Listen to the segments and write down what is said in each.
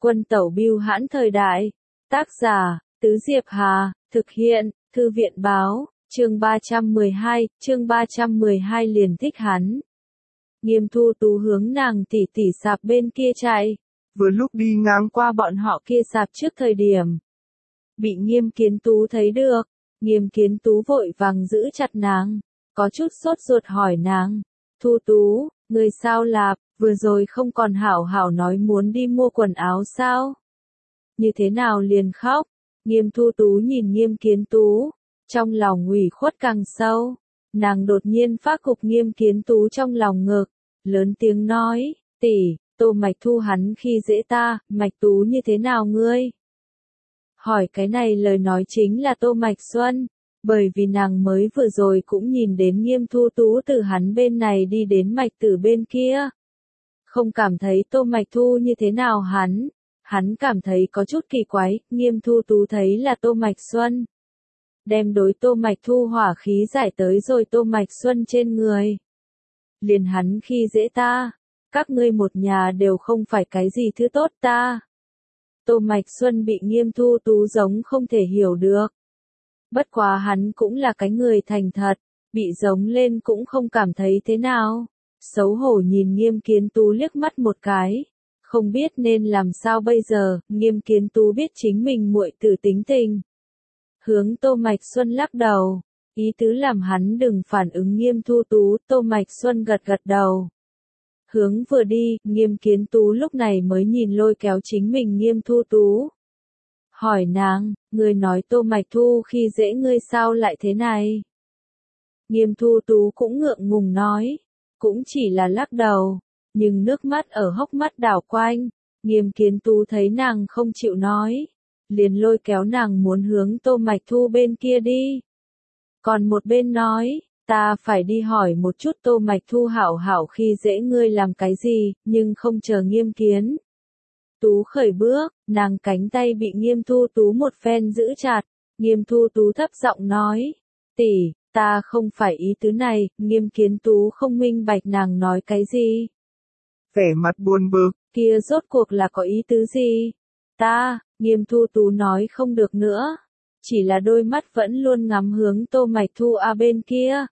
Quân tẩu bưu hãn thời đại. Tác giả, Tứ Diệp Hà, thực hiện, Thư viện báo, chương 312 liền thích hắn. Nghiêm Thu Tú hướng nàng tỉ tỉ sạp bên kia chạy. Vừa lúc đi ngang qua bọn họ kia sạp trước thời điểm. Bị Nghiêm Kiến Tú thấy được, Nghiêm Kiến Tú vội vàng giữ chặt nàng, có chút sốt ruột hỏi nàng. Thu Tú, người sao lạp, vừa rồi không còn hảo hảo nói muốn đi mua quần áo sao? Như thế nào liền khóc? Nghiêm Thu Tú nhìn Nghiêm Kiến Tú, trong lòng ủy khuất càng sâu. Nàng đột nhiên phát cục Nghiêm Kiến Tú trong lòng ngực, lớn tiếng nói, tỷ, Tô Mạch Thu hắn khi dễ ta, Mạch Tú như thế nào ngươi? Hỏi cái này lời nói chính là Tô Mạch Xuân, bởi vì nàng mới vừa rồi cũng nhìn đến Nghiêm Thu Tú từ hắn bên này đi đến Mạch Tử bên kia. Không cảm thấy Tô Mạch Thu như thế nào hắn cảm thấy có chút kỳ quái, Nghiêm Thu Tú thấy là Tô Mạch Xuân. Đem đối Tô Mạch Thu hỏa khí giải tới rồi Tô Mạch Xuân trên người. Liền hắn khi dễ ta, các ngươi một nhà đều không phải cái gì thứ tốt ta. Tô Mạch Xuân bị Nghiêm Thu Tú giống không thể hiểu được. Bất quá hắn cũng là cái người thành thật, bị giống lên cũng không cảm thấy thế nào. Xấu hổ nhìn Nghiêm Kiến Tú liếc mắt một cái, không biết nên làm sao bây giờ. Nghiêm Kiến Tú biết chính mình muội tử tính tình. Hướng Tô Mạch Xuân lắc đầu, ý tứ làm hắn đừng phản ứng Nghiêm Thu Tú. Tô Mạch Xuân gật gật đầu. Hướng vừa đi, Nghiêm Kiến Tú lúc này mới nhìn lôi kéo chính mình Nghiêm Thu Tú. Hỏi nàng, ngươi nói Tô Mạch Thu khi dễ ngươi sao lại thế này? Nghiêm Thu Tú cũng ngượng ngùng nói, cũng chỉ là lắc đầu, nhưng nước mắt ở hốc mắt đảo quanh. Nghiêm Kiến Tú thấy nàng không chịu nói, liền lôi kéo nàng muốn hướng Tô Mạch Thu bên kia đi. Còn một bên nói, ta phải đi hỏi một chút Tô Mạch Thu hảo hảo khi dễ ngươi làm cái gì, nhưng không chờ Nghiêm Kiến Tú khởi bước, nàng cánh tay bị Nghiêm Thu Tú một phen giữ chặt. Nghiêm Thu Tú thấp giọng nói, tỷ, ta không phải ý tứ này. Nghiêm Kiến Tú không minh bạch nàng nói cái gì. Vẻ mặt buồn bực, kia rốt cuộc là có ý tứ gì? Nghiêm Thu Tú nói không được nữa, chỉ là đôi mắt vẫn luôn ngắm hướng Tô Mạch Thu bên kia.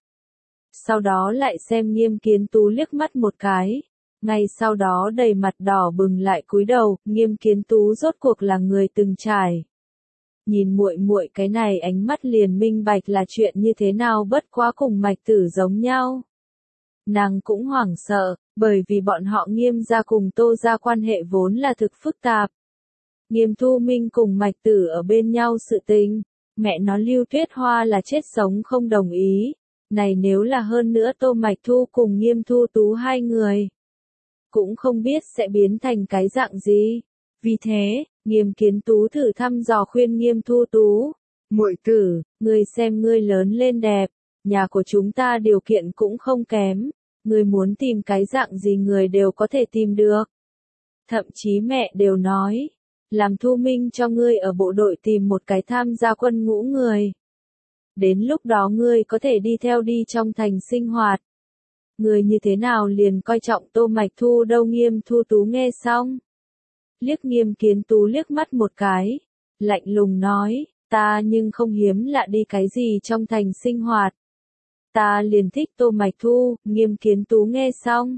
Sau đó lại xem Nghiêm Kiến Tú liếc mắt một cái, ngay sau đó đầy mặt đỏ bừng lại cúi đầu. Nghiêm Kiến Tú rốt cuộc là người từng trải. Nhìn muội muội cái này ánh mắt liền minh bạch là chuyện như thế nào, bất quá cùng Mạch Tử giống nhau. Nàng cũng hoảng sợ, bởi vì bọn họ Nghiêm gia cùng Tô gia quan hệ vốn là thực phức tạp. Nghiêm Thu Minh cùng Mạch Tử ở bên nhau sự tình, mẹ nó Lưu Tuyết Hoa là chết sống không đồng ý. Này nếu là hơn nữa Tô Mạch Thu cùng Nghiêm Thu Tú hai người, cũng không biết sẽ biến thành cái dạng gì. Vì thế, Nghiêm Kiến Tú thử thăm dò khuyên Nghiêm Thu Tú, muội tử, ngươi xem ngươi lớn lên đẹp, nhà của chúng ta điều kiện cũng không kém, ngươi muốn tìm cái dạng gì người đều có thể tìm được. Thậm chí mẹ đều nói, làm Thu Minh cho ngươi ở bộ đội tìm một cái tham gia quân ngũ người. Đến lúc đó ngươi có thể đi theo đi trong thành sinh hoạt. Ngươi như thế nào liền coi trọng Tô Mạch Thu đâu? Nghiêm Thu Tú nghe xong, liếc Nghiêm Kiến Tú liếc mắt một cái, lạnh lùng nói, ta nhưng không hiếm lạ đi cái gì trong thành sinh hoạt. Ta liền thích Tô Mạch Thu. Nghiêm Kiến Tú nghe xong,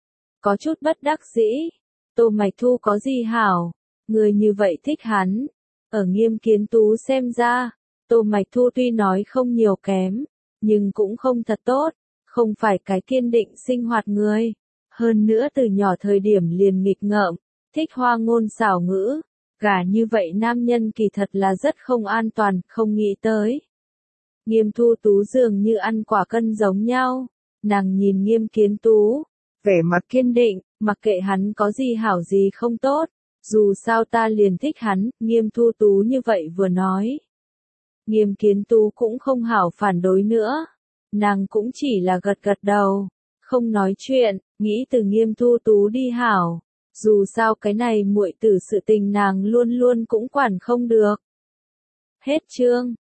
có chút bất đắc dĩ. Tô Mạch Thu có gì hảo? Người như vậy thích hắn. Ở Nghiêm Kiến Tú xem ra, Tô Mạch Thu tuy nói không nhiều kém, nhưng cũng không thật tốt, không phải cái kiên định sinh hoạt người. Hơn nữa từ nhỏ thời điểm liền nghịch ngợm, thích hoa ngôn xảo ngữ, gả như vậy nam nhân kỳ thật là rất không an toàn, không nghĩ tới. Nghiêm Thu Tú dường như ăn quả cân giống nhau, nàng nhìn Nghiêm Kiến Tú, vẻ mặt kiên định, mặc kệ hắn có gì hảo gì không tốt, dù sao ta liền thích hắn. Nghiêm Thu Tú như vậy vừa nói, Nghiêm Kiến Tú cũng không hảo phản đối nữa, nàng cũng chỉ là gật gật đầu, không nói chuyện, nghĩ từ Nghiêm Thu Tú đi hảo. Dù sao cái này muội tử sự tình nàng luôn luôn cũng quản không được. Hết chương.